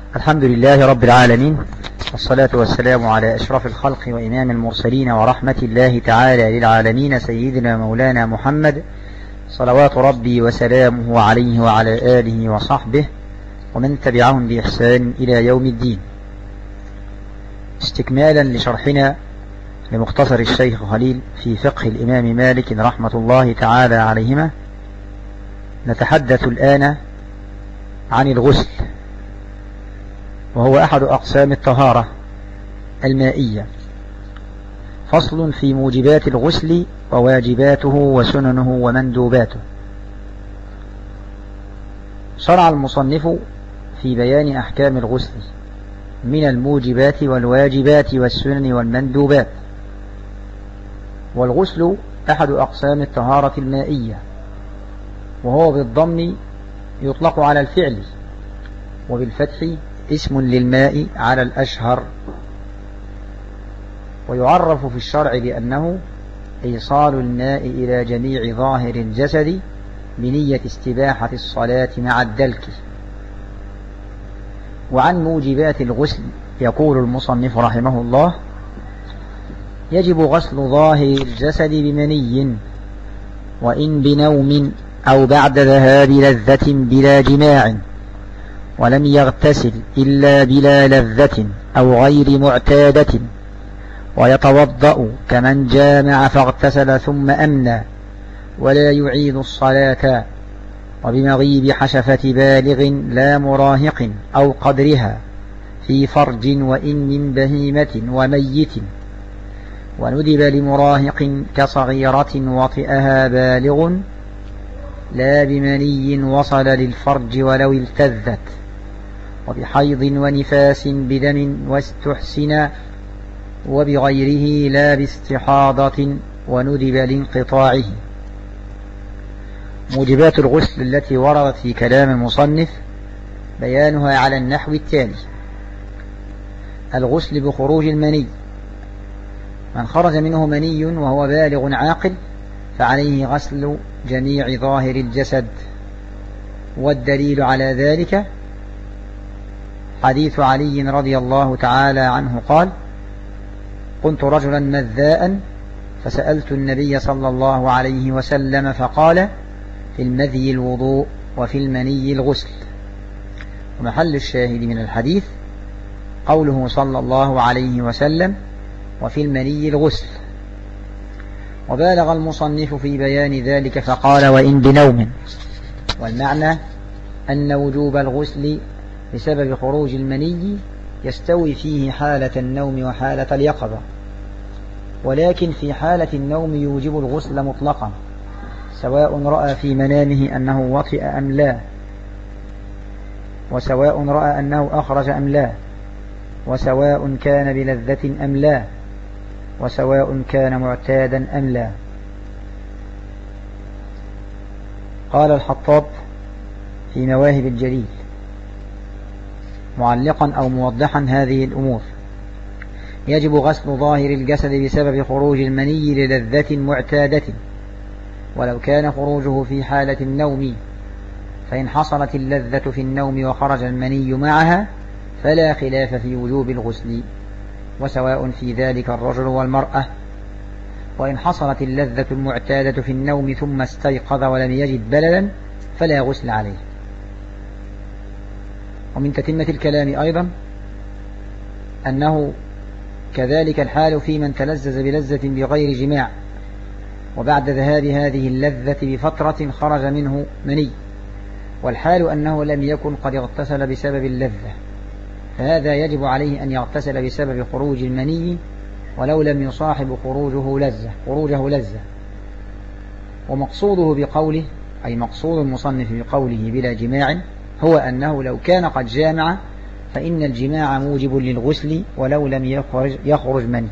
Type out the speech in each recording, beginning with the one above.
الحمد لله رب العالمين، والصلاة والسلام على أشرف الخلق وإمام المرسلين ورحمة الله تعالى للعالمين سيدنا مولانا محمد صلوات ربي وسلامه عليه وعلى آله وصحبه ومن تبعهم بإحسان إلى يوم الدين. استكمالا لشرحنا لمختصر الشيخ خليل في فقه الإمام مالك رحمة الله تعالى عليهما، نتحدث الآن عن الغسل، وهو أحد أقسام الطهارة المائية. فصل في موجبات الغسل وواجباته وسننه ومندوباته. شرع المصنف في بيان أحكام الغسل من الموجبات والواجبات والسنن والمندوبات. والغسل أحد أقسام الطهارة المائية، وهو بالضم يطلق على الفعل، وبالفتح اسم للماء على الأشهر. ويعرف في الشرع بأنه إيصال الماء إلى جميع ظاهر الجسد بنية استباحة الصلاة مع الدلك. وعن موجبات الغسل يقول المصنف رحمه الله: يجب غسل ظاهر الجسد بمني، وإن بنوم أو بعد ذهاب لذة بلا جماع، ولم يغتسل إلا بلا لذة أو غير معتادة، ويتوضأ كمن جامع فاغتسل ثم أمنى، ولا يعيد الصلاة، وبمغيب حشفة بالغ لا مراهق أو قدرها في فرج وإن من بهيمة وميت، وندب لمراهق كصغيرة وطئها بالغ لا بمني وصل للفرج ولو التذت، وبحيض ونفاس بدم واستحسن، وبغيره لا باستحاضة وندب لانقطاعه. موجبات الغسل التي وردت في كلام المصنف بيانها على النحو التالي: الغسل بخروج المني، من خرج منه مني وهو بالغ عاقل فعليه غسل جميع ظاهر الجسد. والدليل على ذلك حديث علي رضي الله تعالى عنه قال: كنت رجلا مذاء فسألت النبي صلى الله عليه وسلم فقال: في المذي الوضوء وفي المني الغسل. ومحل الشاهد من الحديث قوله صلى الله عليه وسلم: وفي المني الغسل. وبالغ المصنف في بيان ذلك فقال: وإن بنوم. والمعنى أن وجوب الغسل بسبب خروج المني يستوي فيه حالة النوم وحالة اليقظة، ولكن في حالة النوم يوجب الغسل مطلقا، سواء رأى في منامه أنه وطئ أم لا، وسواء رأى أنه أخرج أم لا، وسواء كان بلذة أم لا، وسواء كان معتادا أم لا. قال الحطاب في مواهب الجليل معلقا أو موضحا هذه الأمور: يجب غسل ظاهر الجسد بسبب خروج المني للذة معتادة، ولو كان خروجه في حالة النوم، فإن حصلت اللذة في النوم وخرج المني معها فلا خلاف في وجوب الغسل، وسواء في ذلك الرجل والمرأة. وإن حصلت اللذة المعتادة في النوم ثم استيقظ ولم يجد بللا فلا غسل عليه. ومن تتمة الكلام أيضا أنه كذلك الحال في من تلذذ بلذة بغير جماع، وبعد ذهاب هذه اللذة بفترة خرج منه مني، والحال أنه لم يكن قد اغتسل بسبب اللذة، فهذا يجب عليه أن يغتسل بسبب خروج المني ولو لم يصاحب خروجه لذة. ومقصوده بقوله، أي مقصود المصنف بقوله بلا جماع، هو أنه لو كان قد جامع فإن الجماع موجب للغسل ولو لم يخرج مني.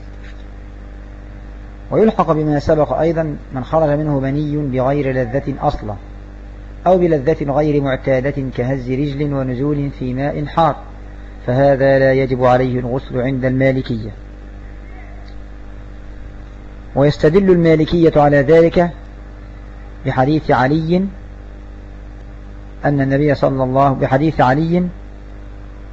ويلحق بما سبق أيضا من خرج منه مني بغير لذة أصلا، أو بلذة غير معتادة كهز رجل ونزول في ماء حار، فهذا لا يجب عليه الغسل عند المالكية. ويستدل المالكية على ذلك بحديث علي أن النبي صلى الله بحديث علي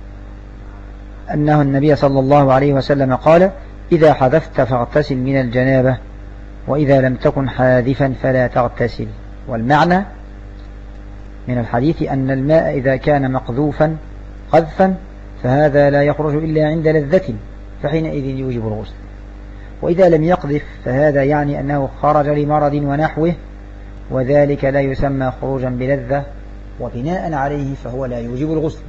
أنه النبي صلى الله عليه وسلم قال: إذا حذفت فاغتسل من الجنابة، وإذا لم تكن حاذفا فلا تغتسل. والمعنى من الحديث أن الماء إذا كان مقذوفا قذفا فهذا لا يخرج إلا عند لذة، فحينئذ يوجب الغسل. وإذا لم يقذف فهذا يعني أنه خرج لمرض ونحوه، وذلك لا يسمى خروجا بلذة، وبناء عليه فهو لا يوجب الغسل.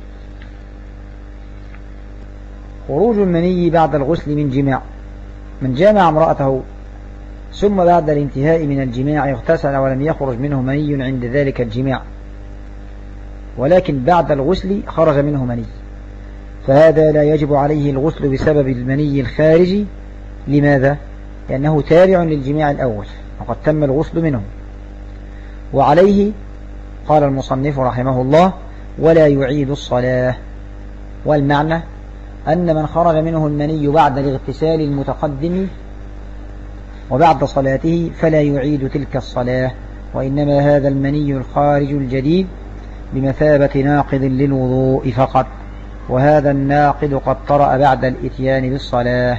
خروج المني بعد الغسل من جماع: من جامع امرأته ثم بعد الانتهاء من الجماع اغتسل ولم يخرج منه مني عند ذلك الجماع، ولكن بعد الغسل خرج منه مني، فهذا لا يجب عليه الغسل بسبب المني الخارجي. لماذا؟ لأنه تابع للجماع الأول وقد تم الغسل منه. وعليه قال المصنف رحمه الله: ولا يعيد الصلاة. والمعنى أن من خرج منه المني بعد الاغتسال المتقدم وبعد صلاته فلا يعيد تلك الصلاة، وإنما هذا المني الخارج الجديد بمثابة ناقض للوضوء فقط، وهذا الناقض قد طرأ بعد الإتيان بالصلاة.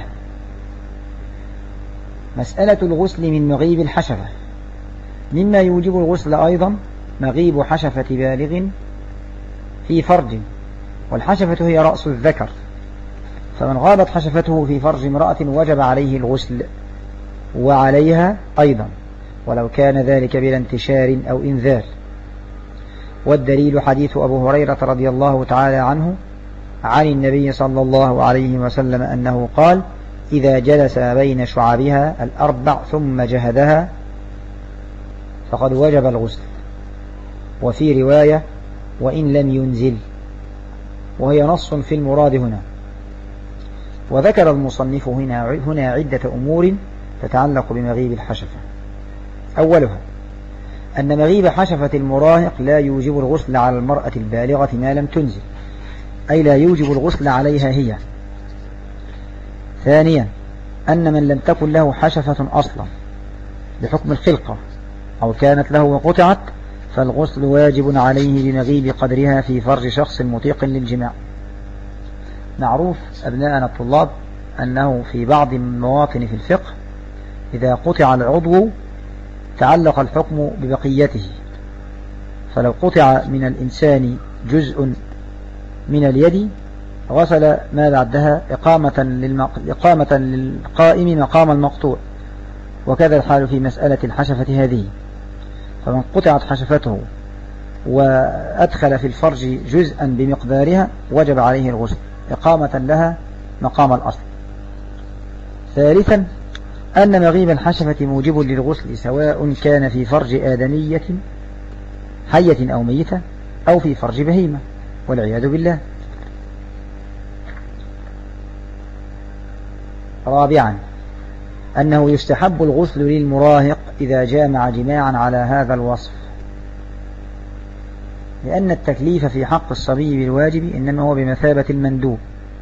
مسألة الغسل من مغيب الحشفة: مما يوجب الغسل أيضا مغيب حشفة بالغ في فرج، والحشفة هي رأس الذكر، فمن غابت حشفته في فرج امرأة وجب عليه الغسل، وعليها أيضا ولو كان ذلك بلا انتشار أو إنذار. والدليل حديث أبو هريرة رضي الله تعالى عنه عن النبي صلى الله عليه وسلم أنه قال: إذا جلس بين شعبها الأربع ثم جهدها فقد وجب الغسل. وفي رواية: وإن لم ينزل، وهي نص في المراد هنا. وذكر المصنف هنا عدة أمور تتعلق بمغيب الحشفة. أولها أن مغيب حشفة المراهق لا يوجب الغسل على المرأة البالغة ما لم تنزل، أي لا يوجب الغسل عليها هي. ثانيا أن من لم تكن له حشفة أصلا بحكم الخلقة أو كانت له وقطعت فالغسل واجب عليه بمغيب قدرها في فرج شخص مطيق للجماع. معروف أبناءنا الطلاب أنه في بعض المواطن في الفقه إذا قطع العضو تعلق الحكم ببقيته، فلو قطع من الإنسان جزء من اليد غسل ما بعدها إقامة للقائم مقام المقطوع، وكذا الحال في مسألة الحشفة هذه. فمن قطعت حشفته وأدخل في الفرج جزءا بمقدارها وجب عليه الغسل إقامة لها مقام الأصل. ثالثا أن مغيب الحشفة موجب للغسل سواء كان في فرج آدمية حية أو ميتة أو في فرج بهيمة، والعياذ بالله. رابعا أنه يستحب الغسل للمراهق إذا جامع جماعا على هذا الوصف، لأن التكليف في حق الصبي بالواجب إنما هو بمثابة المندوب.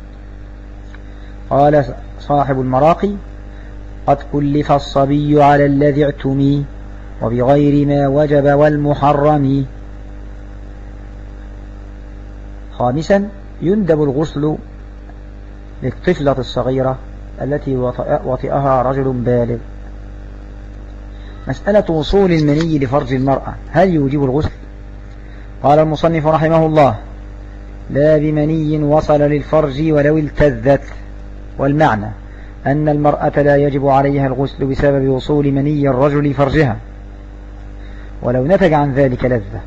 قال صاحب المراقي: قد كلف الصبي على الذي اعتمي وبغير ما وجب والمحرم. خامسا يندب الغسل للطفلة الصغيرة التي وطئها رجل بالغ. مسألة وصول المني لفرج المرأة هل يوجب الغسل؟ قال المصنف رحمه الله: لا بمني وصل للفرج ولو التذت. والمعنى أن المرأة لا يجب عليها الغسل بسبب وصول مني الرجل فرجها ولو نتج عن ذلك لذة.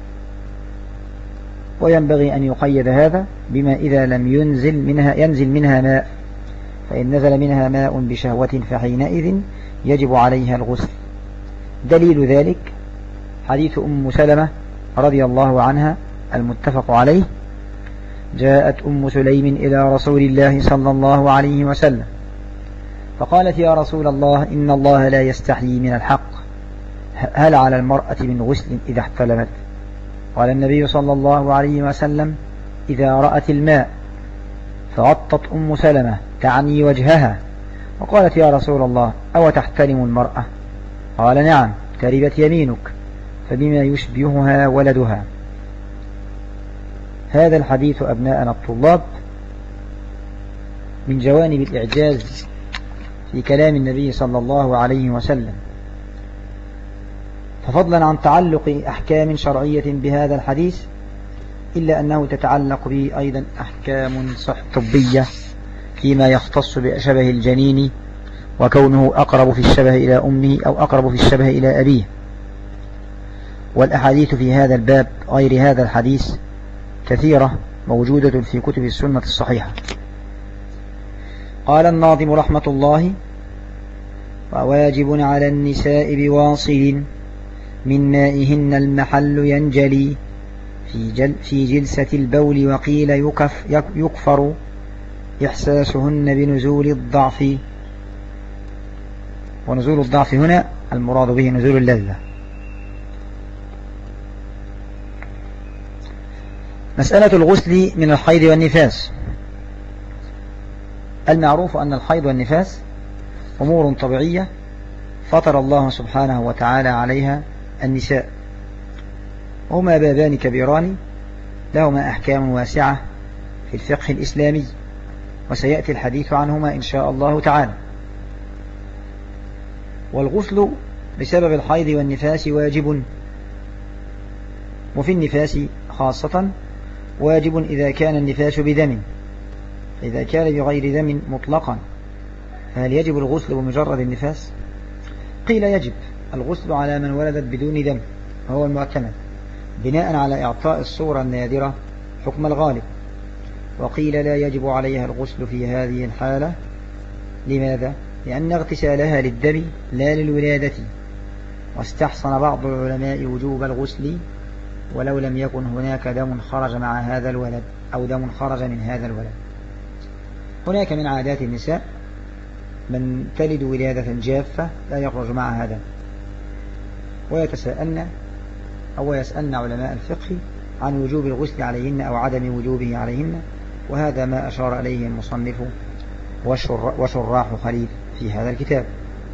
وينبغي أن يقيد هذا بما إذا لم ينزل منها ماء، فإن نزل منها ماء بشهوة فحينئذ يجب عليها الغسل. دليل ذلك حديث أم سلمة رضي الله عنها المتفق عليه: جاءت أم سليم إلى رسول الله صلى الله عليه وسلم فقالت: يا رسول الله، إن الله لا يستحيي من الحق، هل على المرأة من غسل إذا احتلمت؟ قال النبي صلى الله عليه وسلم: إذا رأت الماء. فغطت أم سلمة تعني وجهها وقالت: يا رسول الله، أو تحتلم المرأة؟ قال: نعم، تربت يمينك، فبما يشبهها ولدها. هذا الحديث أبناءنا الطلاب من جوانب الإعجاز في كلام النبي صلى الله عليه وسلم. ففضلا عن تعلق أحكام شرعية بهذا الحديث، إلا أنه تتعلق به أيضا أحكام طبية فيما يختص بشبه الجنين وكونه أقرب في الشبه إلى أمه أو أقرب في الشبه إلى أبيه. والأحاديث في هذا الباب غير هذا الحديث كثيرة موجودة في كتب السنة الصحيحة. قال الناظم رحمة الله: وواجب على النساء بواصل من مائهن المحل ينجلي في جلسة البول، وقيل يكفر إحساسهن بنزول الضعف. ونزول الضعف هنا المراد به نزول اللذة. مسألة الغسل من الحيض والنفاس. المعروف أن الحيض والنفاس أمور طبيعية فطر الله سبحانه وتعالى عليها النساء، هما بابان كبيران لهما أحكام واسعة في الفقه الإسلامي، وسيأتي الحديث عنهما إن شاء الله تعالى. والغسل بسبب الحيض والنفاس واجب، وفي النفاس خاصة واجب إذا كان النفاس بدم. إذا كان بغير دم مطلقا فهل يجب الغسل بمجرد النفاس؟ قيل يجب الغسل على من ولدت بدون دم، وهو المعتمد بناء على إعطاء الصورة النادرة حكم الغالب. وقيل لا يجب عليها الغسل في هذه الحالة. لماذا؟ لأن اغتسالها للدم لا للولادة. واستحسن بعض العلماء وجوب الغسل ولو لم يكن هناك دم خرج مع هذا الولد أو دم خرج من هذا الولد. هناك من عادات النساء من تلد ولادة جافة لا يخرج معها دم، ويتساءلن أو يسألن علماء الفقه عن وجوب الغسل عليهن أو عدم وجوبه عليهن، وهذا ما أشار إليه المصنف وشراح خليل في هذا الكتاب.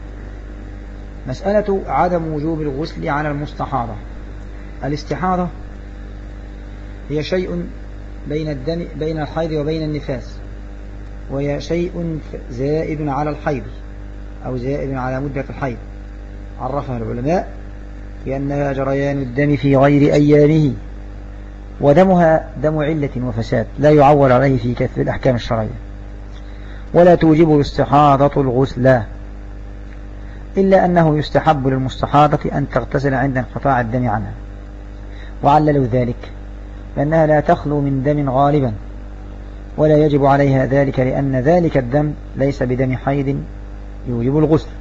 مسألة عدم وجوب الغسل على المستحاضة. الاستحاضة هي شيء بين الحيض وبين النفاس، وهي شيء زائد على الحيض أو زائد على مدة الحيض. عرفها العلماء بأنها جريان الدم في غير أيامه، ودمها دم علة وفساد لا يعول عليه في كثب الأحكام الشرعية، ولا توجب الاستحاضة الغسل، إلا أنه يستحب للمستحاضة أن تغتسل عند انقطاع الدم عنها. وعللوا ذلك لأنها لا تخلو من دم غالبا، ولا يجب عليها ذلك لأن ذلك الدم ليس بدم حيض يوجب الغسل.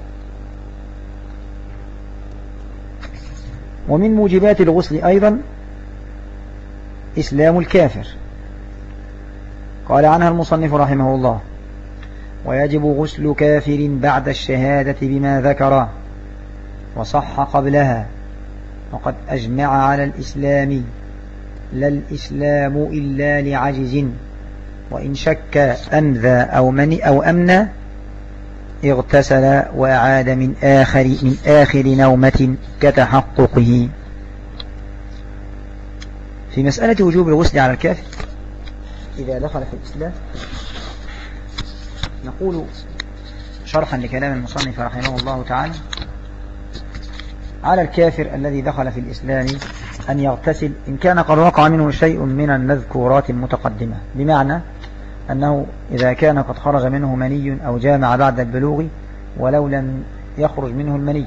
ومن موجبات الغسل أيضا إسلام الكافر. قال عنها المصنف رحمه الله: ويجب غسل كافر بعد الشهادة بما ذكر وصح قبلها، وقد أجمع على الإسلام لا الإسلام إلا لعجز، وإن شك أنذى أو أمنى اغتسل وأعاد من آخر نومة كتحققه. في مسألة وجوب الغسل على الكافر إذا دخل في الإسلام، نقول شرحا لكلام المصنف رحمه الله تعالى: على الكافر الذي دخل في الإسلام أن يغتسل إن كان قد وقع منه شيء من المذكورات المتقدمة، بمعنى أنه إذا كان قد خرج منه مني أو جامع بعد البلوغ ولو لم يخرج منه المني،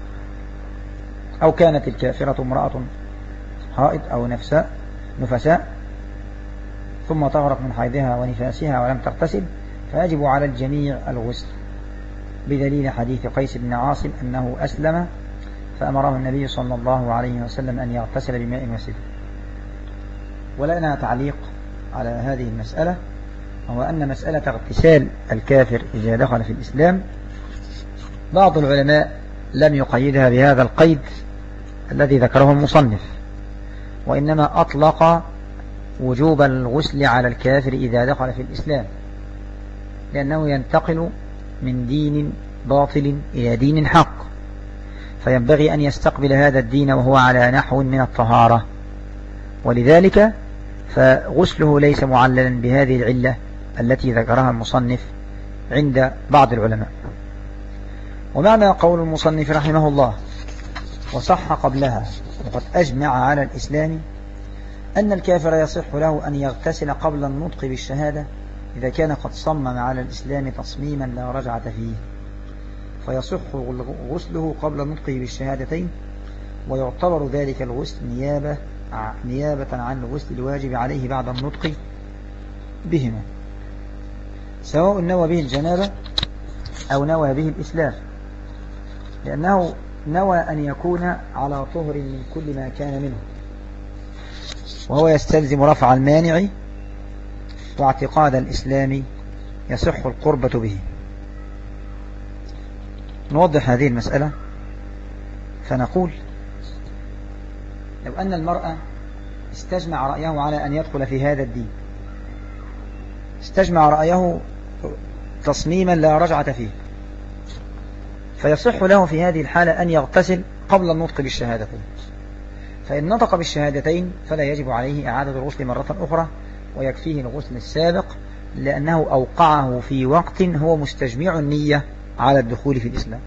أو كانت الكافرة امرأة حائض أو نفساء ثم طهرت من حيضها ونفاسها ولم تغتسل، فيجب على الجميع الغسل، بدليل حديث قيس بن عاصم أنه أسلم فأمره النبي صلى الله عليه وسلم أن يغتسل بماء وسدر. ولنا تعليق على هذه المسألة، وهو أن مسألة اغتسال الكافر إذا دخل في الإسلام بعض العلماء لم يقيدها بهذا القيد الذي ذكره المصنف، وإنما أطلق وجوب الغسل على الكافر إذا دخل في الإسلام، لأنه ينتقل من دين باطل إلى دين حق، فينبغي أن يستقبل هذا الدين وهو على نحو من الطهارة، ولذلك فغسله ليس معللا بهذه العلة التي ذكرها المصنف عند بعض العلماء. ومعنى قول المصنف رحمه الله وصح قبلها وقد أجمع على الإسلام أن الكافر يصح له أن يغتسل قبل النطق بالشهادة إذا كان قد صمم على الإسلام تصميما لا رجعة فيه، فيصح غسله قبل النطق بالشهادتين، ويعتبر ذلك الغسل نيابة عن الغسل الواجب عليه بعد النطق بهما، سواء نوى به الجنابة أو نوى به الإسلام، لأنه نوى أن يكون على طهر من كل ما كان منه، وهو يستلزم رفع المانع واعتقاد الإسلام يصح القربة به. نوضح هذه المسألة فنقول لو أن المرأة استجمع رأيه على أن يدخل في هذا الدين، استجمع رأيه تصميما لا رجعة فيه، فيصح له في هذه الحالة أن يغتسل قبل النطق بالشهادتين، فإن نطق بالشهادتين فلا يجب عليه إعادة الغسل مرة أخرى، ويكفيه الغسل السابق، لأنه أوقعه في وقت هو مستجمع النية على الدخول في الإسلام.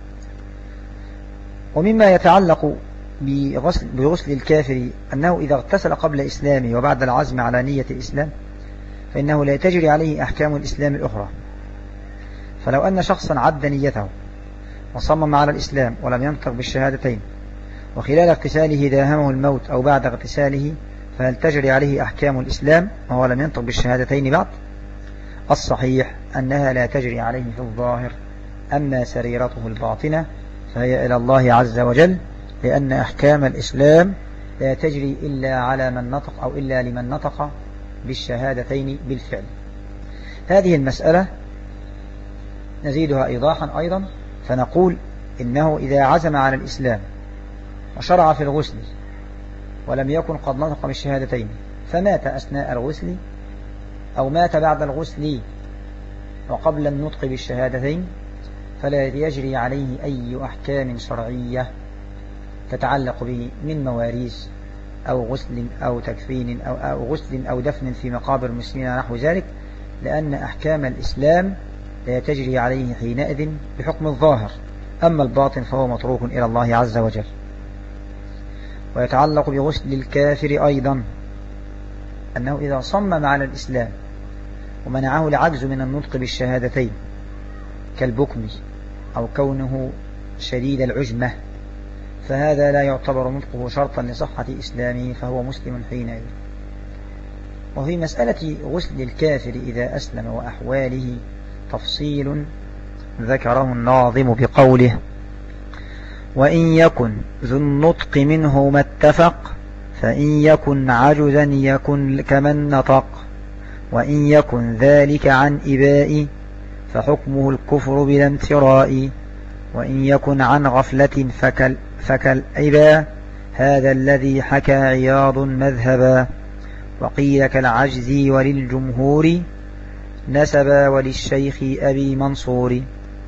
ومما يتعلق بغسل الكافر أنه إذا اغتسل قبل إسلامه وبعد العزم على نية الإسلام فإنه لا تجري عليه أحكام الإسلام الأخرى. فلو أن شخصا عد نيته وصمم على الإسلام ولم ينطق بالشهادتين، وخلال اغتساله داهمه الموت أو بعد اغتساله، فهل تجري عليه أحكام الإسلام وهو لم ينطق بالشهادتين بعد؟ الصحيح أنها لا تجري عليه في الظاهر، أما سريرته الباطنة فهي إلى الله عز وجل، لأن أحكام الإسلام لا تجري إلا على من نطق أو إلا لمن نطق بالشهادتين بالفعل. هذه المسألة نزيدها إيضاحا أيضا، فنقول إنه إذا عزم على الإسلام وشرع في الغسل ولم يكن قد نطق بالشهادتين، فمات أثناء الغسل أو مات بعد الغسل وقبل النطق بالشهادتين، فلا يجري عليه أي أحكام شرعية تتعلق به من مواريث أو غسل أو تكفين أو غسل أو دفن في مقابر المسلمين نحو ذلك، لأن أحكام الإسلام لا تجري عليه حينئذ بحكم الظاهر، أما الباطن فهو متروك إلى الله عز وجل. ويتعلق بغسل الكافر أيضا أنه إذا صمم على الإسلام ومنعه العجز من النطق بالشهادتين كالبكم أو كونه شديد العجمة، فهذا لا يعتبر نطقه شرطا لصحة إسلامه، فهو مسلم حينئذ. وفي مسألة غسل الكافر إذا أسلم وأحواله تفصيل ذكره الناظم بقوله: وإن يكن ذو النطق منه ما اتفق، فإن يكن عجزا يكن كمن نطق، وإن يكن ذلك عن إباء فحكمه الكفر بلا امتراء، وإن يكن عن غفلة فكالعبا، هذا الذي حكى عياض مذهبا، وقيل كالعجز وللجمهور نسبا وللشيخ أبي منصور.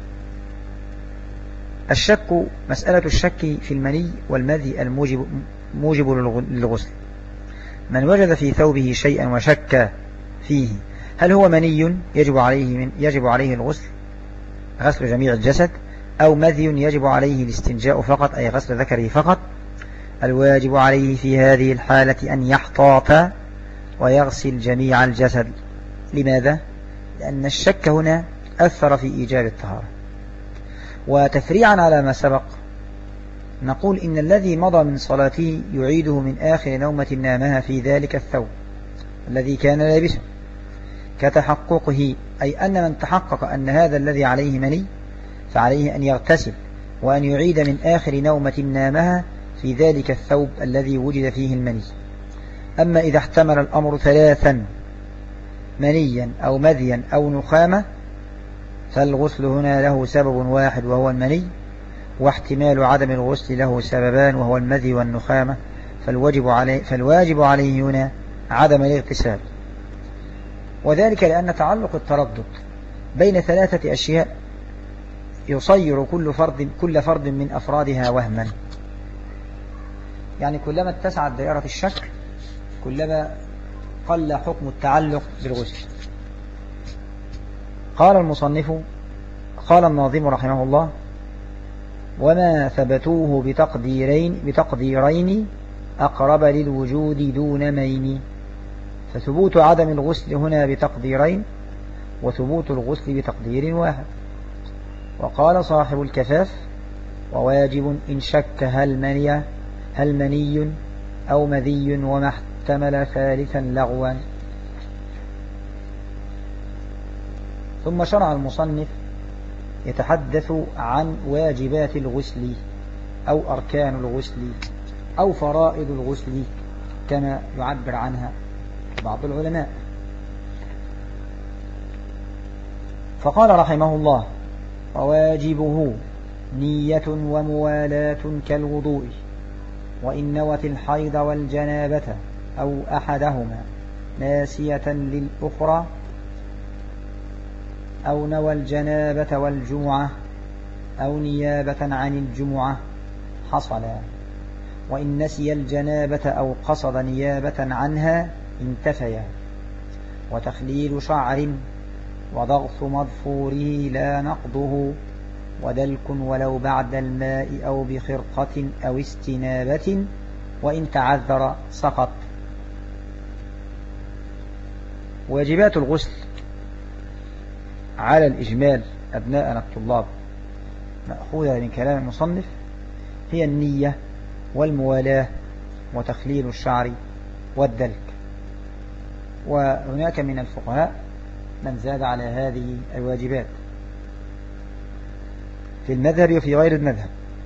الشك، مسألة الشك في المني والمذي الموجب للغسل. من وجد في ثوبه شيئا وشك فيه هل هو مني يجب عليه الغسل، غسل جميع الجسد، أو مذي يجب عليه الاستنجاء فقط أي غسل ذكره فقط، الواجب عليه في هذه الحالة أن يحتاط ويغسل جميع الجسد. لماذا؟ لأن الشك هنا أثر في إيجاب الطهارة. وتفريعا على ما سبق نقول إن الذي مضى من صلاته يعيده من آخر نومة نامها في ذلك الثوب الذي كان لابسه، كتحققه، أي أن من تحقق أن هذا الذي عليه مني فعليه أن يغتسل وأن يعيد من آخر نومة نامها في ذلك الثوب الذي وجد فيه المني. أما إذا احتمل الأمر ثلاثا، منيا أو مذيا أو نخامة، فالغسل هنا له سبب واحد وهو المني، واحتمال عدم الغسل له سببان وهو المذي والنخامة، فالواجب عليه هنا عدم الاغتسال، وذلك لأن تعلق التردد بين ثلاثة أشياء يصير كل فرد من أفرادها وهما، يعني كلما اتسعت دائرة الشك كلما قل حكم التعلق بالغسل. قال المصنف قال الناظم رحمه الله: وما ثبتوه بتقديرين أقرب للوجود دون مين. فثبوت عدم الغسل هنا بتقديرين، وثبوت الغسل بتقدير واحد. وقال صاحب الكفاف: وواجب إن شك هل مني أو مذي وما احتمل ثالثا لغوا. ثم شرع المصنف يتحدث عن واجبات الغسل أو أركان الغسل أو فرائض الغسل كما يعبر عنها بعض العلماء. فقال رحمه الله: وواجبه نية وموالاة كالوضوء، وإن نوت الحيض والجنابة أو أحدهما ناسية للأخرى، أو نوى الجنابة والجمعة أو نيابة عن الجمعة حصلا، وإن نسي الجنابة أو قصد نيابة عنها انتفيا. وتخليل شعر وضغط مظفوره لا نقضه، ودلك ولو بعد الماء أو بخرقة أو استنابة، وإن تعذر سقط. واجبات الغسل على الإجمال أبناءنا الطلاب مأخوذة من كلام المصنف هي النية والموالاة وتخليل الشعر والدلك. وهناك من الفقهاء من زاد على هذه الواجبات في المذهب وفي غير المذهب.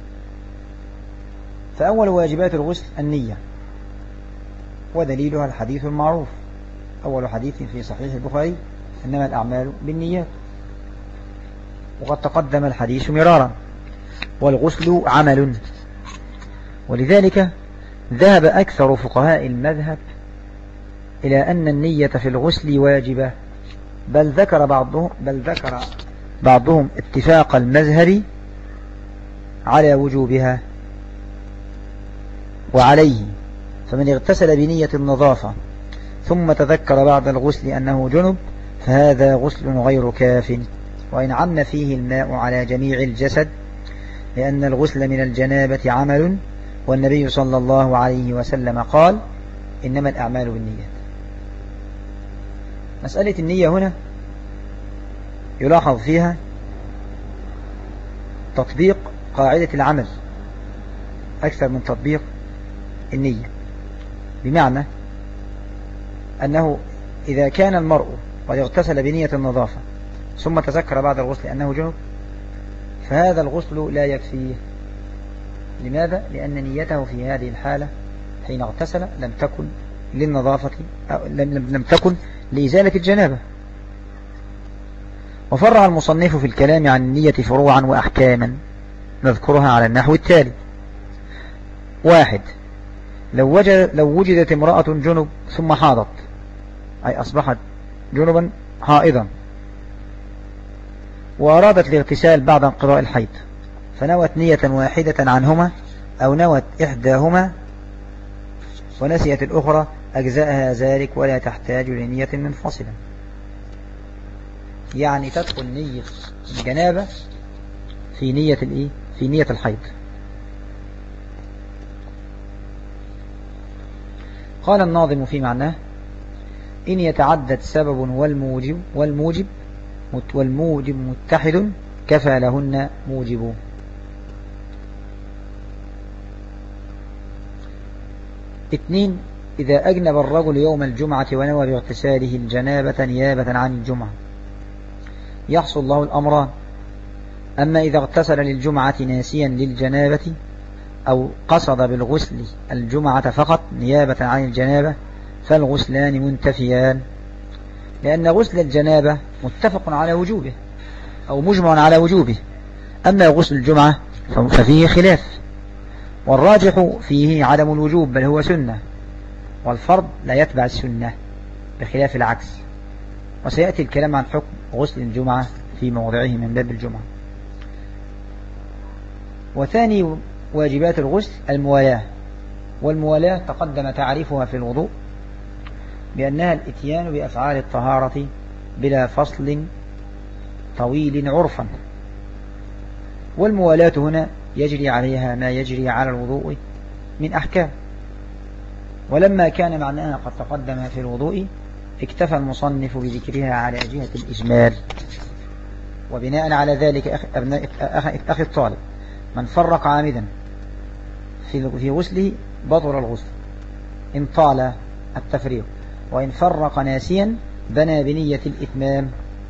فأول واجبات الغسل النية، ودليلها الحديث المعروف، أول حديث في صحيح البخاري: إنما الأعمال بالنيات. وقد تقدم الحديث مرارا، والغسل عمل. ولذلك ذهب أكثر فقهاء المذهب إلى أن النية في الغسل واجبة، بل ذكر بعضهم اتفاق المذهب على وجوبها. وعليه فمن اغتسل بنية النظافة ثم تذكر بعد الغسل أنه جنب فهذا غسل غير كاف، وإن عم فيه الماء على جميع الجسد، لأن الغسل من الجنابة عمل، والنبي صلى الله عليه وسلم قال: إنما الأعمال بالنيات. مسألة النية هنا يلاحظ فيها تطبيق قاعدة العمل أكثر من تطبيق النية، بمعنى أنه إذا كان المرء قد اغتسل بنية النظافة ثم تذكر بعد الغسل أنه جنب فهذا الغسل لا يكفيه. لماذا؟ لأن نيته في هذه الحالة حين اغتسل لم تكن للنظافة أو لم تكن لإزالة الجنابة. وفرع المصنف في الكلام عن النية فروعا وأحكاما نذكرها على النحو التالي: 1. لو وجدت امرأة جنب ثم حاضت، أي أصبحت جنبا حائضا، وأرادت الاغتسال بعد انقضاء الحيض، فنوت نية واحدة عنهما أو نوت إحداهما ونسيت الأخرى، أجزاءها ذلك ولا تحتاج لنية منفصلة. يعني تدخل نية الجنابة في نية الحيض. قال الناظم في معناه: إن يتعدد سبب والموجب متحد كفى لهن موجب. 2. إذا أجنب الرجل يوم الجمعة ونوى باغتساله الجنابة نيابة عن الجمعة يحصل له الأمران: أما إذا اغتسل للجمعة ناسيا للجنابة أو قصد بالغسل الجمعة فقط نيابة عن الجنابة فالغسلان منتفيان، لأن غسل الجنابة متفق على وجوبه أو مجمع على وجوبه، أما غسل الجمعة ففيه خلاف، والراجح فيه عدم الوجوب بل هو سنة، والفرض لا يتبع السنة بخلاف العكس. وسيأتي الكلام عن حكم غسل الجمعة في موضعه من باب الجمعة. وثاني واجبات الغسل الموالاة، والموالاة تقدم تعريفها في الوضوء بأنها الاتيان بأفعال الطهارة بلا فصل طويل عرفا. والموالاة هنا يجري عليها ما يجري على الوضوء من أحكام، ولما كان معناها قد تقدم في الوضوء اكتفى المصنف بذكرها على جهة الإجمال. وبناء على ذلك أخي الطالب، من فرق عامدا في غسله بطل الغسل إن طال التفريق، وإن فرق ناسيا بنى بنية الإتمام.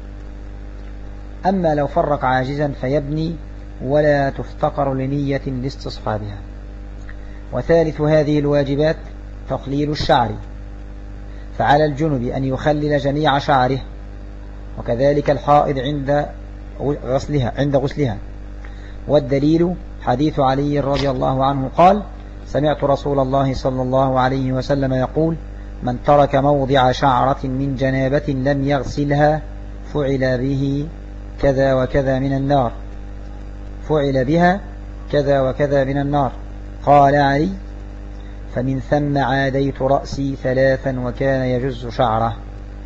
أما لو فرق عاجزا فيبني ولا تفتقر لنية لاستصحابها. وثالث هذه الواجبات تقليل الشعر، فعلى الجنب أن يخلل جميع شعره، وكذلك الحائض عند غسلها. والدليل حديث علي رضي الله عنه قال: سمعت رسول الله صلى الله عليه وسلم يقول: من ترك موضع شعرة من جنابة لم يغسلها فعل به كذا وكذا من النار، فعل بها كذا وكذا من النار. قال علي: فمن ثم عاديت رأسي 3 وكان يجز شعره.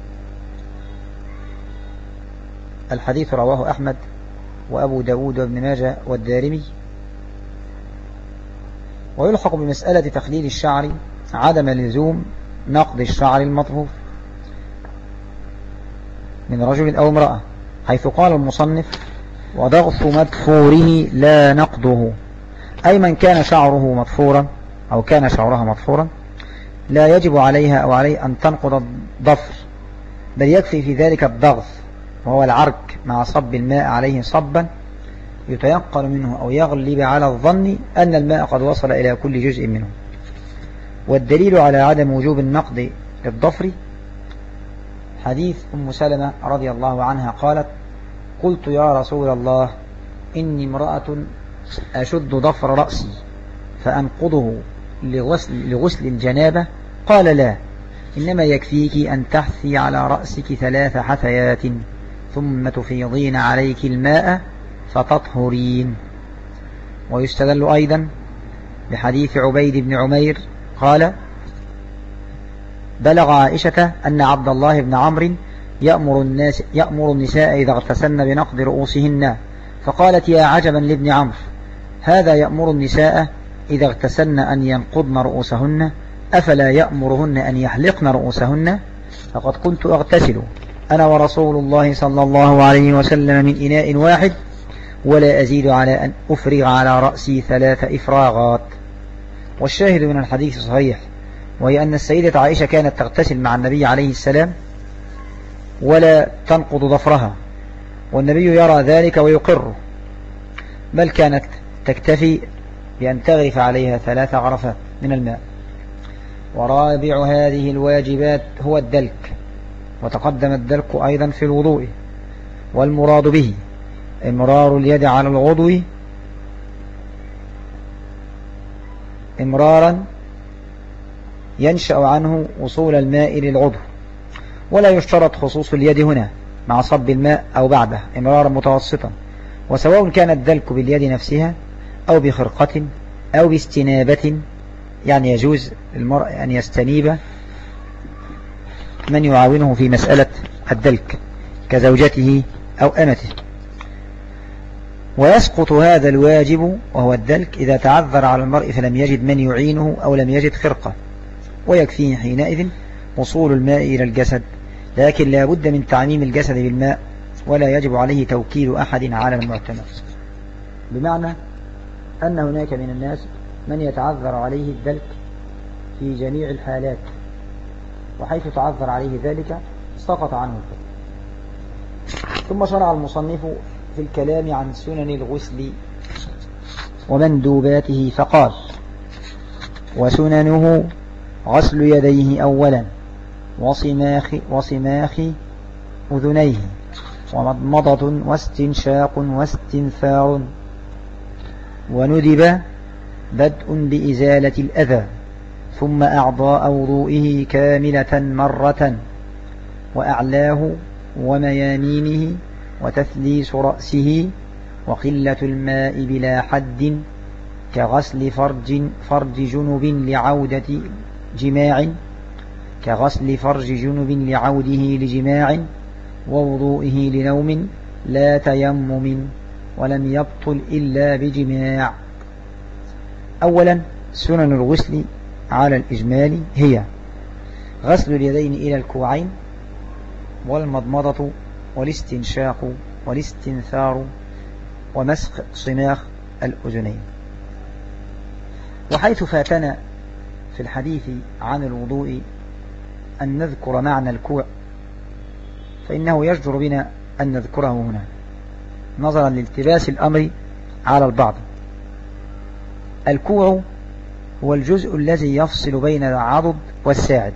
الحديث رواه أحمد وأبو داود وابن ماجه والدارمي. ويلحق بمسألة تخليل الشعر عدم لزوم نقض الشعر المطفوف من رجل أو امرأة، حيث قال المصنف: وضغط مدفوره لا نقضه، أي من كان شعره مطفورا أو كان شعرها مطفورا لا يجب عليها أو عليه أن تنقض الضفر، بل يكفي في ذلك الضغط، وهو العرك مع صب الماء عليه صبا يتيقن منه أو يغلب على الظن أن الماء قد وصل إلى كل جزء منه. والدليل على عدم وجوب النقض للضفر حديث أم سلمة رضي الله عنها قالت: قلت يا رسول الله إني امرأة أشد ضفر رأسي فأنقضه لغسل الجنابة. قال: لا، إنما يكفيك أن تحثي على رأسك 3 حثيات ثم تفيضين عليك الماء فتطهرين. ويستدل أيضا بحديث عبيد بن عمير قال: بلغ عائشة أن عبد الله بن عمرو يأمر النساء إذا اغتسلن بنقض رؤوسهن، فقالت: يا عجبا لابن عمرو، هذا يأمر النساء إذا اغتسلن أن ينقضن رؤوسهن، أفلا يأمرهن أن يحلقن رؤوسهن؟ فقد كنت أغتسل أنا ورسول الله صلى الله عليه وسلم من إناء واحد، ولا أزيد على أن أفرغ على رأسي 3 إفراغات. والشاهد من الحديث صحيح، وهي أن السيدة عائشة كانت تغتسل مع النبي عليه السلام ولا تنقض ضفرها، والنبي يرى ذلك ويقره، بل كانت تكتفي بأن تغرف عليها 3 غرفات من الماء. ورابع هذه الواجبات هو الدلك، وتقدم الدلك أيضا في الوضوء، والمراد به إمرار اليد على العضو إمرارا ينشأ عنه وصول الماء للعضو، ولا يشترط خصوص اليد هنا مع صب الماء أو بعده، إمرارا متوسطا، وسواء كان الدلك باليد نفسها أو بخرقة أو باستنابة، يعني يجوز المرء أن يستنيب من يعاونه في مسألة الدلك كزوجته أو أمته. ويسقط هذا الواجب وهو الدلك إذا تعذر على المرء فلم يجد من يعينه أو لم يجد خرقة، ويكفيه حينئذ وصول الماء إلى الجسد، لكن لا بد من تعميم الجسد بالماء، ولا يجب عليه توكيل أحد على المعتمد. بمعنى أن هناك من الناس من يتعذر عليه الدلك في جميع الحالات، وحيث تعذر عليه ذلك سقط عنه الدلك. ثم شرع المصنف في الكلام عن سنن الغسل ومندوباته فقال: وسننه غسل يديه أولا، وصماخ أذنيه، ومضمضة واستنشاق واستنثار، وندب بدء بإزالة الأذى، ثم أعضاء وضوئه كاملة مرة، وأعلاه وميامينه، وتثليس رأسه، وقلة الماء بلا حد، كغسل فرج جنب لعودة جماع، كغسل فرج جنب لعوده لجماع، ووضوئه لنوم لا تيمم ولم يبطل إلا بجماع. أولا سنن الغسل على الإجمال هي غسل اليدين إلى الكوعين والمضمضة والاستنشاق والاستنثار ومسح صماخ الأذنين. وحيث فاتنا في الحديث عن الوضوء أن نذكر معنى الكوع فإنه يجدر بنا أن نذكره هنا نظرا لالتباس الأمر على البعض. الكوع هو الجزء الذي يفصل بين العضد والساعد.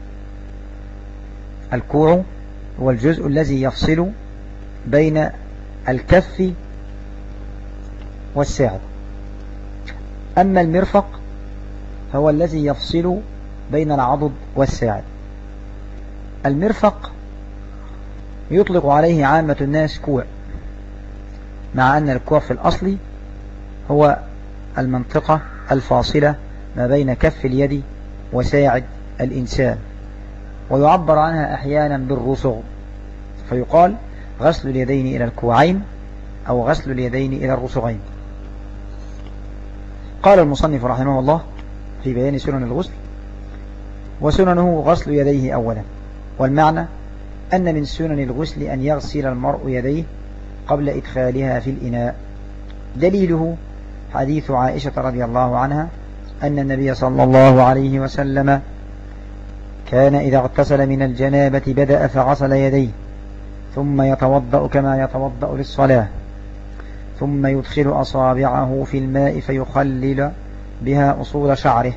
الكوع هو الجزء الذي يفصل بين الكف والساعد. أما المرفق هو الذي يفصل بين العضد والساعد. المرفق يطلق عليه عامة الناس كوع، مع أن الكوع في الأصل هو المنطقة الفاصلة ما بين كف اليد وساعد الإنسان، ويعبر عنها أحيانا بالرسغ، فيقال غسل اليدين إلى الكوعين أو غسل اليدين إلى الرسغين. قال المصنف رحمه الله في بيان سنن الغسل: وسننه غسل يديه أولا. والمعنى أن من سنن الغسل أن يغسل المرء يديه قبل إدخالها في الإناء. دليله حديث عائشة رضي الله عنها أن النبي صلى الله عليه وسلم كان إذا اغتسل من الجنابة بدأ فغسل يديه ثم يتوضأ كما يتوضأ للصلاة، ثم يدخل أصابعه في الماء فيخلل بها أصول شعره،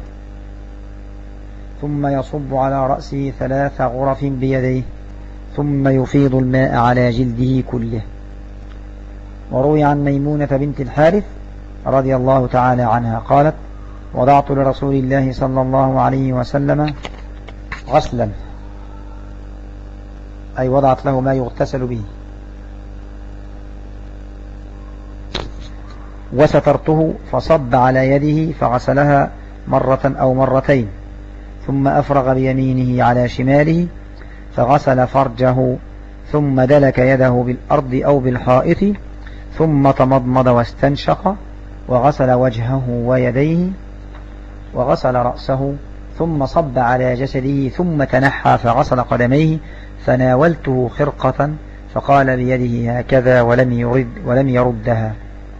ثم يصب على رأسه 3 غرف بيديه، ثم يفيض الماء على جلده كله. وروي عن ميمونة بنت الحارث رضي الله تعالى عنها قالت: وضعت لرسول الله صلى الله عليه وسلم غسلا، أي وضعت له ما يغتسل به، وسترته فصب على يده فغسلها مرة أو مرتين، ثم أفرغ بيمينه على شماله فغسل فرجه، ثم دلك يده بالأرض أو بالحائط، ثم تمضمض واستنشق، وغسل وجهه ويديه، وغسل رأسه، ثم صب على جسده، ثم تنحى فغسل قدميه. فناولته خرقة فقال بيده هكذا ولم يردها.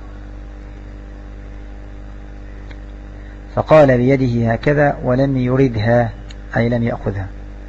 فقال بيده هكذا ولم يردها، أي لم يأخذها.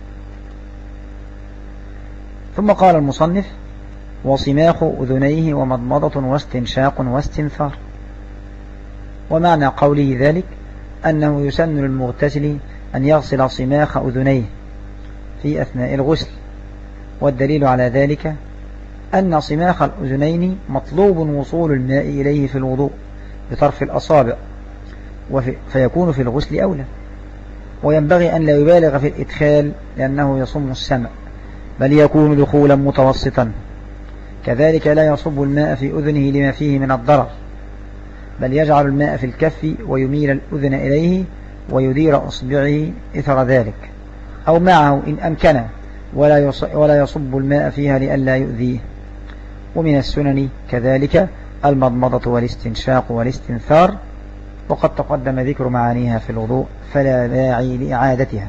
ثم قال المصنف: وصماخ أذنيه ومضمضة واستنشاق واستنثار. ومعنى قوله ذلك أنه يسن للمغتسل أن يغسل صماخ أذنيه في أثناء الغسل. والدليل على ذلك أن صماخ الأذنين مطلوب وصول الماء إليه في الوضوء بطرف الأصابع، فيكون في الغسل أولى. وينبغي أن لا يبالغ في الإدخال لأنه يصم السمع، بل يكون دخولا متوسطا. كذلك لا يصب الماء في أذنه لما فيه من الضرر، بل يجعل الماء في الكف ويميل الأذن إليه ويدير أصبعه إثر ذلك أو معه إن أمكن، ولا يصب الماء فيها لئلا يؤذيه. ومن السنن كذلك المضمضة والاستنشاق والاستنثار، وقد تقدم ذكر معانيها في الوضوء فلا داعي لإعادتها.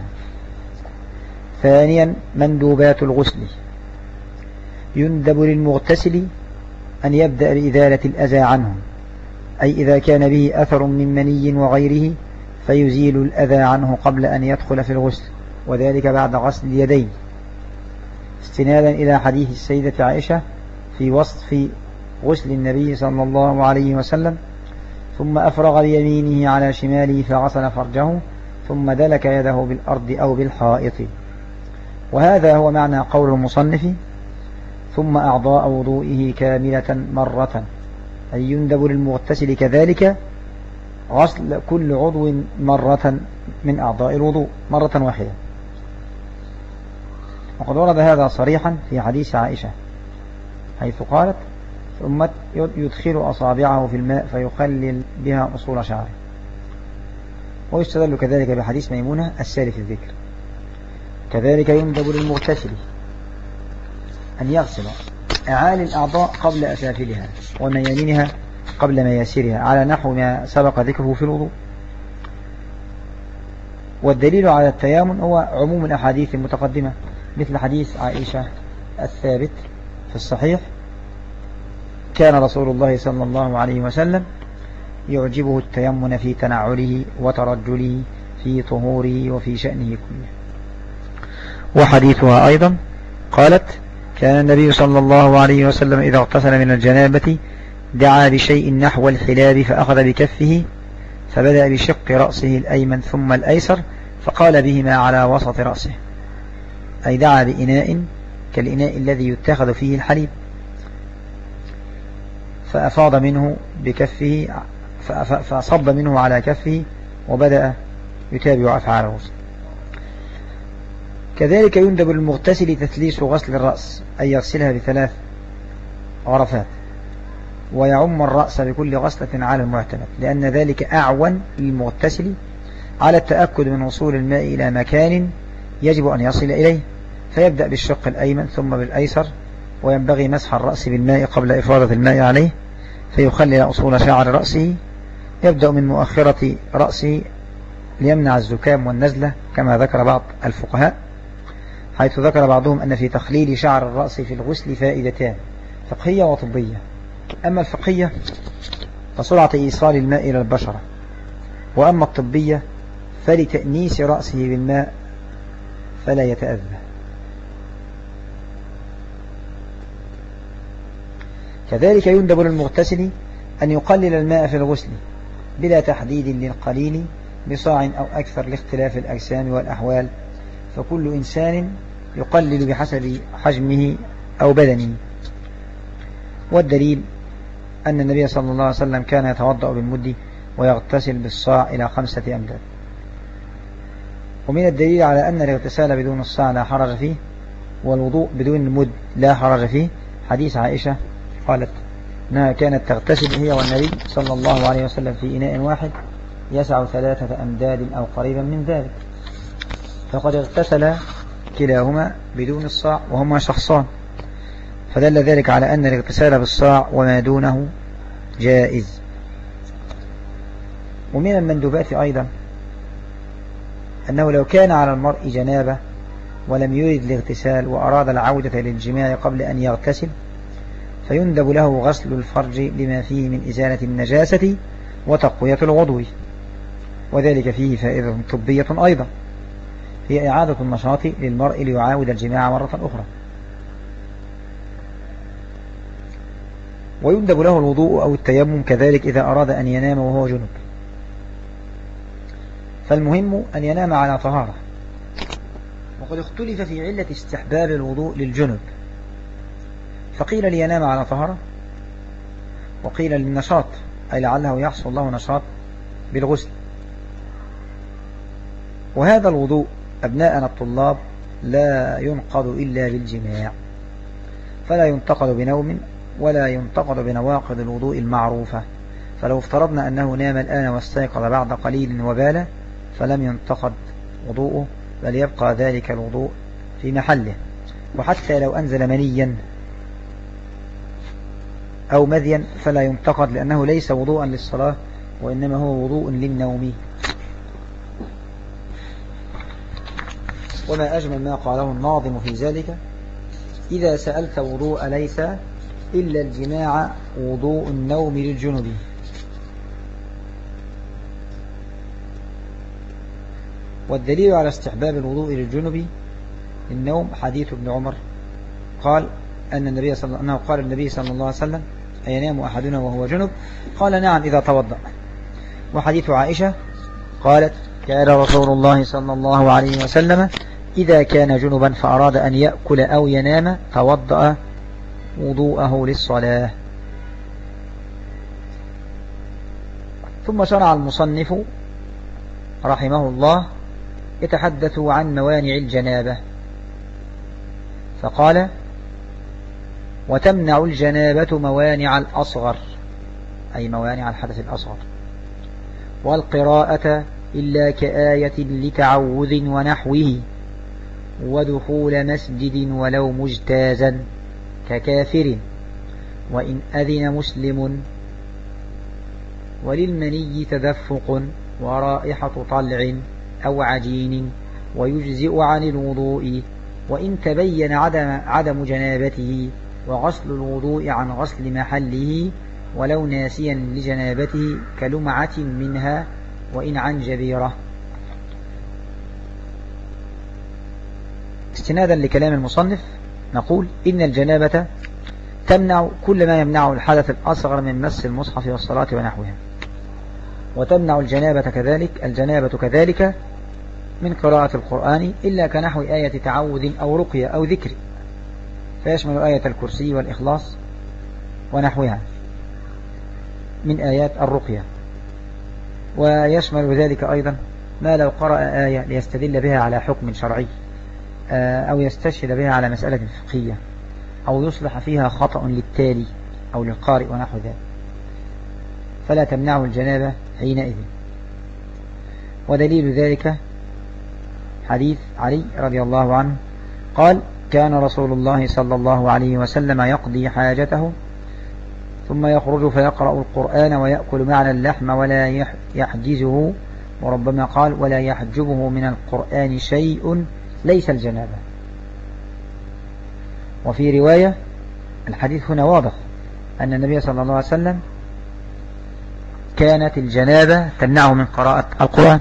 ثانيا مندوبات الغسل: يندب للمغتسل أن يبدأ بإزالة الأذى عنه، أي إذا كان به أثر من مني وغيره فيزيل الأذى عنه قبل أن يدخل في الغسل، وذلك بعد غسل اليدين، استنادا إلى حديث السيدة عائشة في وصف غسل النبي صلى الله عليه وسلم: ثم أفرغ بيمينه على شماله فغسل فرجه، ثم دلك يده بالأرض أو بالحائط. وهذا هو معنى قول المصنف: ثم أعضاء وضوئه كاملة مرة، أي يندب للمغتسل كذلك غسل كل عضو مرة من أعضاء الوضوء مرة واحدة. وقد ورد هذا صريحا في حديث عائشة حيث قالت: ثم يدخل أصابعه في الماء فيخلل بها أصول شعره. ويستدل كذلك بحديث ميمونة السالف الذكر. كذلك يندب للمغتسل أن يغسل أعالي الأعضاء قبل أسافلها وميامنها قبل مياسرها على نحو ما سبق ذكره في الوضوء. والدليل على التيامن هو عموم الأحاديث المتقدمة مثل حديث عائشة الثابت في الصحيح: كان رسول الله صلى الله عليه وسلم يعجبه التيمن في تنعله وترجله في طهوره وفي شأنه كله. وحديثها أيضا قالت: كان النبي صلى الله عليه وسلم إذا اغتسل من الجنابة دعا بشيء نحو الحلاب فأخذ بكفه فبدأ بشق رأسه الأيمن ثم الأيسر فقال بهما على وسط رأسه، أي دعا بإناء كالإناء الذي يتخذ فيه الحليب، فأفاض منه بكفه فصب منه على كفه وبدأ يتابع أفعال الغسل. كذلك يندب للمغتسل تثليث غسل الرأس، أي يغسلها ب3 غرفات، ويعم الرأس بكل غسلة على المعتمد، لأن ذلك أعون للمغتسل على التأكد من وصول الماء إلى مكان يجب أن يصل إليه، فيبدأ بالشق الأيمن ثم بالأيسر، وينبغي مسح الرأس بالماء قبل إفاضة الماء عليه فيخلل أصول شعر رأسه. يبدأ من مؤخرة رأسه ليمنع الزكام والنزلة كما ذكر بعض الفقهاء، حيث ذكر بعضهم أن في تخليل شعر الرأس في الغسل فائدتان فقهية وطبية. أما الفقهية فسرعة إيصال الماء إلى البشرة، وأما الطبية فلتأنيس رأسه بالماء فلا يتأذى. كذلك يندب للمغتسل أن يقلل الماء في الغسل بلا تحديد للقليل بصاع أو أكثر لاختلاف الأجسام والأحوال، فكل إنسان يقلل بحسب حجمه أو بدنه. والدليل أن النبي صلى الله عليه وسلم كان يتوضأ بالمد ويغتسل بالصاع إلى 5 أمداد. ومن الدليل على أن الاغتسال بدون الصاع لا حرج فيه والوضوء بدون المد لا حرج فيه حديث عائشة قالت أنها كانت تغتسل هي والنبي صلى الله عليه وسلم في إناء واحد يسع 3 أمداد أو قريبا من ذلك، فقد اغتسل كلاهما بدون الصاع وهما شخصان، فدل ذلك على أن الاغتسال بالصاع وما دونه جائز. ومن المندوبات أيضا أنه لو كان على المرء جنابة ولم يرد الاغتسال وأراد العودة للجماع قبل أن يغتسل فيندب له غسل الفرج لما فيه من إزالة النجاسة وتقوية الوضوء، وذلك فيه فائدة طبية أيضا، هي إعادة النشاط للمرء ليعاود الجماع مرة أخرى. ويندب له الوضوء أو التيمم كذلك إذا أراد أن ينام وهو جنب، فالمهم أن ينام على طهارة. وقد اختلف في علة استحباب الوضوء للجنب، فقيل لينام على طهارة، وقيل للنشاط أي لعله يحصل له نشاط بالغسل. وهذا الوضوء أبناءنا الطلاب لا ينقض إلا بالجماع، فلا ينتقض بنوم ولا ينتقض بنواقض الوضوء المعروفة، فلو افترضنا أنه نام الآن واستيقظ بعد قليل وبال فلم ينتقض وضوءه، بل يبقى ذلك الوضوء في محله. وحتى لو أنزل منيا أو مذيا فلا ينتقض، لأنه ليس وضوءا للصلاة وإنما هو وضوء للنوم. وما أجمل ما قاله الناظم في ذلك: إذا سألت وضوء ليس إلا الجماع وضوء النوم للجنب. والدليل على استحباب الوضوء للجنب للنوم حديث ابن عمر قال أنه قال النبي صلى الله عليه وسلم: أينام أحدنا وهو جنب؟ قال: نعم إذا توضأ. وحديث عائشة قالت: كان رسول الله صلى الله عليه وسلم إذا كان جنبا فأراد أن يأكل أو ينام توضأ وضوءه للصلاة. ثم شرع المصنف رحمه الله يتحدث عن موانع الجنابة، فقال: وتمنع الجنابة موانع الأصغر، أي موانع الحدث الأصغر، والقراءة إلا كآية لتعوذ ونحوه، ودخول مسجد ولو مجتازا، ككافر وإن أذن مسلم، وللمني تدفق ورائحة طلع أو عجين، ويجزئ عن الوضوء وإن تبين عدم جنابته، وغسل الوضوء عن غسل محله ولو ناسيا لجنابته كلمعة منها وإن عن جبيرة. استنادا لكلام المصنف نقول إن الجنابة تمنع كل ما يمنع الحدث الأصغر من مس المصحف والصلاة ونحوها، وتمنع الجنابة كذلك من قراءة القرآن إلا كنحو آية تعوذ أو رقية أو ذكر، فيشمل آية الكرسي والإخلاص ونحوها من آيات الرقية، ويشمل ذلك أيضا ما لو قرأ آية ليستدل بها على حكم شرعي أو يستشهد بها على مسألة فقهية أو يصلح فيها خطأ للتالي أو للقارئ ونحو ذلك، فلا تمنعه الجنابة حينئذ. ودليل ذلك حديث علي رضي الله عنه قال: كان رسول الله صلى الله عليه وسلم يقضي حاجته ثم يخرج فيقرأ القرآن ويأكل معنا اللحم ولا يحجزه، وربما قال: ولا يحجبه من القرآن شيء ليس الجنابة. وفي رواية الحديث هنا واضح أن النبي صلى الله عليه وسلم كانت الجنابة تمنعه من قراءة القرآن.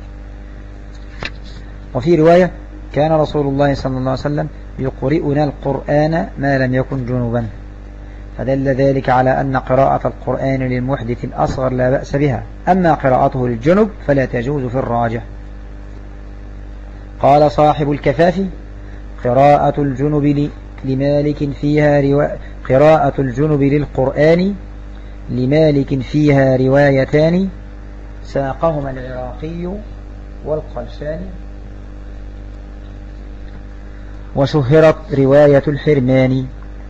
وفي رواية كان رسول الله صلى الله عليه وسلم يقرئنا القرآن ما لم يكن جنوبا، فدل ذلك على أن قراءة القرآن للمحدث الأصغر لا بأس بها، أما قراءته للجنب فلا تجوز في الراجح. قال صاحب الكفاف: قراءة الجنب للقرآن لمالك فيها روايتان، ساقهما العراقي والقلشاني، وشهرت رواية الحرماني.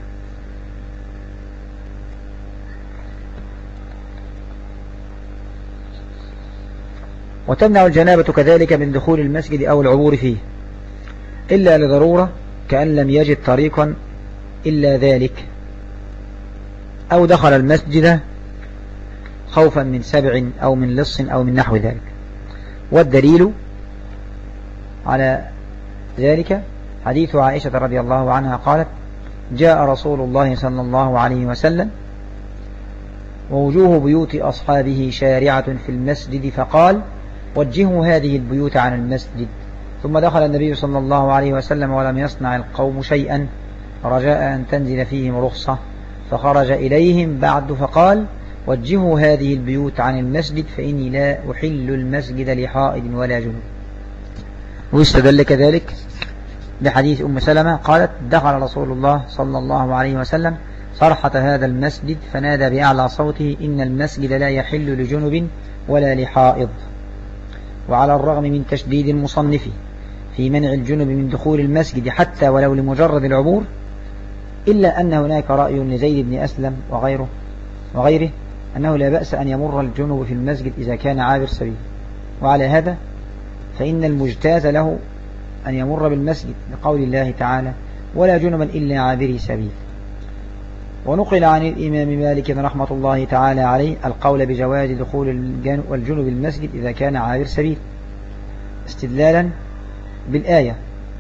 وتمنع الجنابة كذلك من دخول المسجد أو العبور فيه إلا لضرورة، كأن لم يجد طريقا إلا ذلك، أو دخل المسجد خوفا من سبع أو من لص أو من نحو ذلك. والدليل على ذلك حديث عائشة رضي الله عنها قالت: جاء رسول الله صلى الله عليه وسلم ووجوه بيوت أصحابه شارعة في المسجد، فقال: وجهوا هذه البيوت عن المسجد. ثم دخل النبي صلى الله عليه وسلم ولم يصنع القوم شيئا رجاء أن تنزل فيهم رخصة، فخرج إليهم بعد فقال: وجهوا هذه البيوت عن المسجد فإني لا أحل المسجد لحائض ولا جنوب. واستدل كذلك بحديث أم سلمة قالت: دخل رسول الله صلى الله عليه وسلم صرحة هذا المسجد فنادى بأعلى صوته: إن المسجد لا يحل لجنب ولا لحائض. وعلى الرغم من تشديد المصنف في منع الجنب من دخول المسجد حتى ولو لمجرد العبور، إلا أن هناك رأي لزيد بن أسلم وغيره أنه لا بأس أن يمر الجنب في المسجد إذا كان عابر سبيل، وعلى هذا فإن المجتاز له أن يمر بالمسجد لقول الله تعالى: ولا جنبا إلا عابري سبيل. ونقل عن الإمام مالك رحمة الله تعالى عليه القول بجواز دخول الجنب المسجد إذا كان عابر سبيل، استدلالا بالآية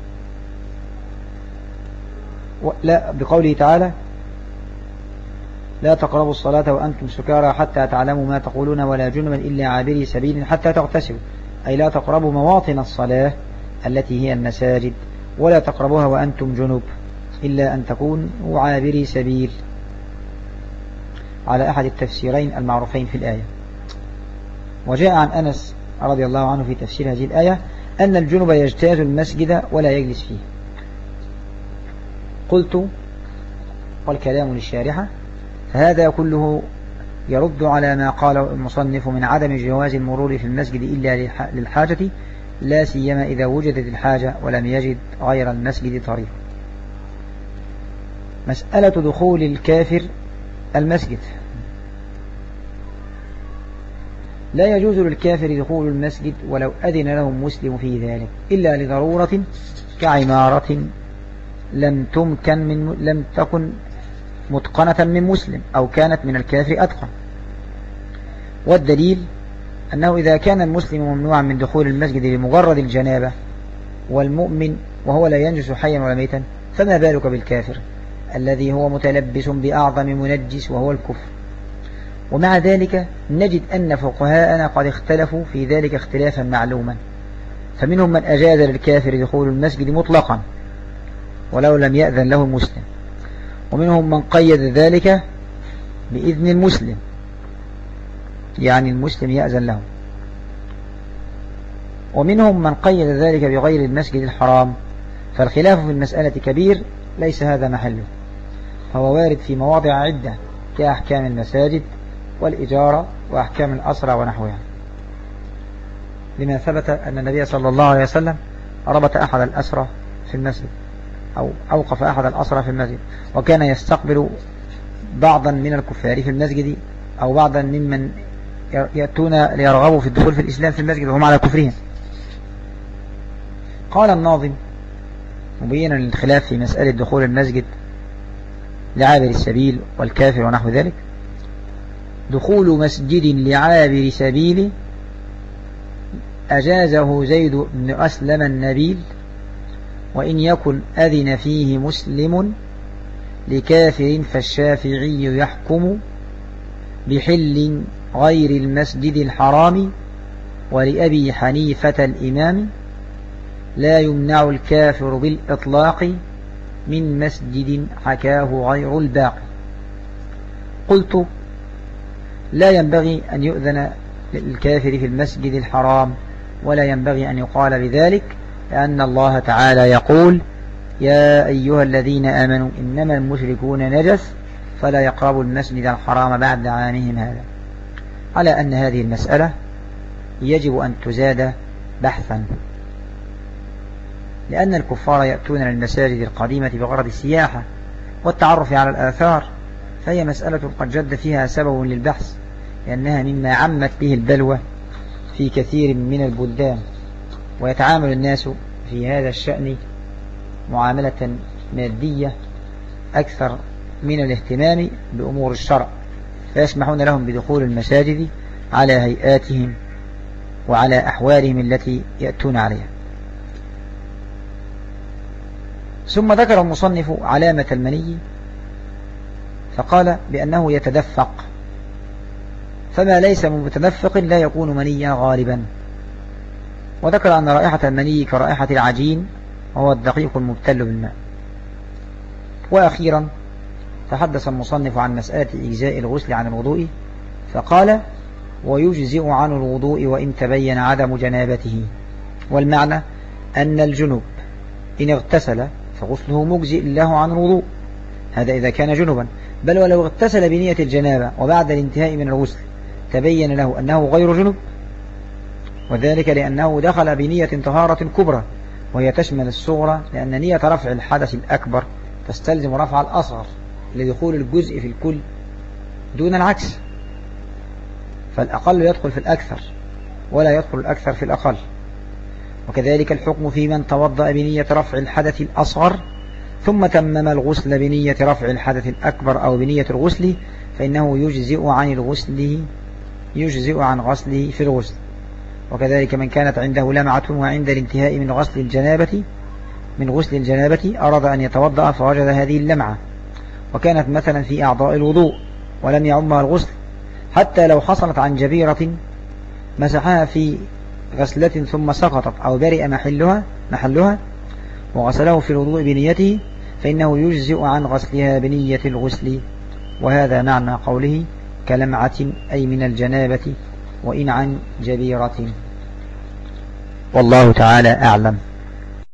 لا بقوله تعالى: لا تقربوا الصلاة وأنتم سكارى حتى تعلموا ما تقولون ولا جنبا إلا عابري سبيل حتى تغتسلوا، أي لا تقربوا مواطن الصلاة التي هي المساجد، ولا تقربوها وأنتم جنب إلا أن تكونوا عابري سبيل، على أحد التفسيرين المعروفين في الآية. وجاء عن أنس رضي الله عنه في تفسير هذه الآية أن الجنب يجتاز المسجد ولا يجلس فيه. قلت: والكلام للشارحة، فهذا كله يرد على ما قال المصنف من عدم جواز المرور في المسجد إلا للحاجة، لا سيما إذا وجدت الحاجة ولم يجد غير المسجد طريق. مسألة دخول الكافر المسجد: لا يجوز للكافر دخول المسجد ولو أذن له مسلم في ذلك إلا لضرورة كعمارة لم تكن متقنة من مسلم أو كانت من الكافر أتقن. والدليل أنه إذا كان المسلم ممنوعا من دخول المسجد لمجرد الجنابة والمؤمن وهو لا ينجس حيا ولا ميتا، فما بالك بالكافر الذي هو متلبس بأعظم منجس وهو الكفر. ومع ذلك نجد أن فقهاءنا قد اختلفوا في ذلك اختلافا معلوما، فمنهم من أجاز للكافر دخول المسجد مطلقا ولو لم يأذن له المسلم، ومنهم من قيد ذلك بإذن المسلم، يعني المسلم يأذن له، ومنهم من قيد ذلك بغير المسجد الحرام. فالخلاف في المسألة كبير ليس هذا محله، فهو وارد في مواضع عدة كأحكام المساجد والإجارة وأحكام الأسرى ونحوها، لما ثبت أن النبي صلى الله عليه وسلم ربط أحد الأسرى في المسجد أو أوقف أحد الأسرى في المسجد، وكان يستقبل بعضا من الكفار في المسجد أو بعضا ممن يأتون ليرغبوا في الدخول في الإسلام في المسجد وهم على كفرهم. قال الناظم مبينا للخلاف في مسألة دخول المسجد لعابر السبيل والكافر ونحو ذلك: دخول مسجد لعابر سبيل أجازه زيد بن أسلم النبيل، وإن يكن أذن فيه مسلم لكافر فالشافعي يحكم بحل غير المسجد الحرام، ولأبي حنيفة الإمام لا يمنع الكافر بالإطلاق من مسجد حكاه غير الباقي. قلت: لا ينبغي أن يؤذن للكافر في المسجد الحرام ولا ينبغي أن يقال بذلك، لأن الله تعالى يقول: يا أيها الذين آمنوا إنما المشركون نجس فلا يقربوا المسجد الحرام بعد عامهم هذا، على أن هذه المسألة يجب أن تزاد بحثا، لأن الكفار يأتون للمساجد القديمة بغرض السياحة والتعرف على الآثار، فهي مسألة قد جد فيها سبب للبحث، لأنها مما عمت به البلوى في كثير من البلدان، ويتعامل الناس في هذا الشأن معاملة مادية أكثر من الاهتمام بأمور الشرع، فيسمحون لهم بدخول المساجد على هيئاتهم وعلى أحوالهم التي يأتون عليها. ثم ذكر المصنف علامة المني فقال بأنه يتدفق، فما ليس متدفق لا يكون منيا غالبا، وذكر أن رائحة المني كرائحة العجين وهو الدقيق المبتل بالماء. وأخيرا تحدث المصنف عن مسألة إجزاء الغسل عن الوضوء فقال: ويجزئ عن الوضوء وإن تبين عدم جنابته. والمعنى أن الجنوب إن اغتسل فغسله مجزئ له عن الوضوء، هذا إذا كان جنبا، بل ولو اغتسل بنية الجنابة وبعد الانتهاء من الغسل تبين له أنه غير جنب، وذلك لأنه دخل بنية طهارة كبرى وهي تشمل الصغرى، لأن نية رفع الحدث الأكبر تستلزم رفع الأصغر لدخول الجزء في الكل دون العكس، فالأقل يدخل في الأكثر ولا يدخل الأكثر في الأقل. وكذلك الحكم في من توضأ بنية رفع الحدث الأصغر ثم تمم الغسل بنية رفع الحدث الأكبر أو بنية الغسل، فإنه يجزئ عن غسله في الغسل. وكذلك من كانت عنده لمعة وعند الانتهاء من غسل الجنابة أراد أن يتوضأ فوجد هذه اللمعة وكانت مثلا في أعضاء الوضوء ولم يعمها الغسل، حتى لو حصلت عن جبيرة مسحها في غسلة ثم سقطت أو برئ محلها وغسله في الوضوء بنيته، فإنه يجزئ عن غسلها بنية الغسل. وهذا معنى قوله كلمعة أي من الجنابة وإن عن جبيرة. والله تعالى أعلم.